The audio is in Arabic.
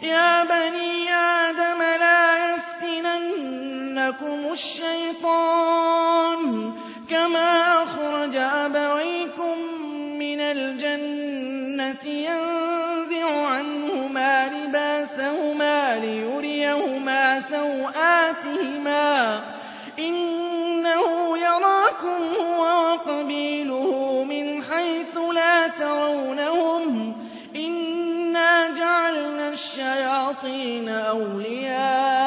يَا بَنِي آدَمَ لَا يَفْتِنَنَّكُمُ الشَّيْطَانُ كَمَا أَخْرَجَ أَبَوَيْكُم مِّنَ الْجَنَّةِ يَنزِعُ عَنْهُمَا لِبَاسَهُمَا لِيُرِيَهُمَا سَوْآتِهِمَا ۗ إِنَّهُ يَرَاكُمْ هُوَ وَقَبِيلُهُ مِنْ حَيْثُ لَا تَرَوْنَهُمْ ۗ إِنَّا جَعَلْنَا الشَّيَاطِينَ أَوْلِيَاءَ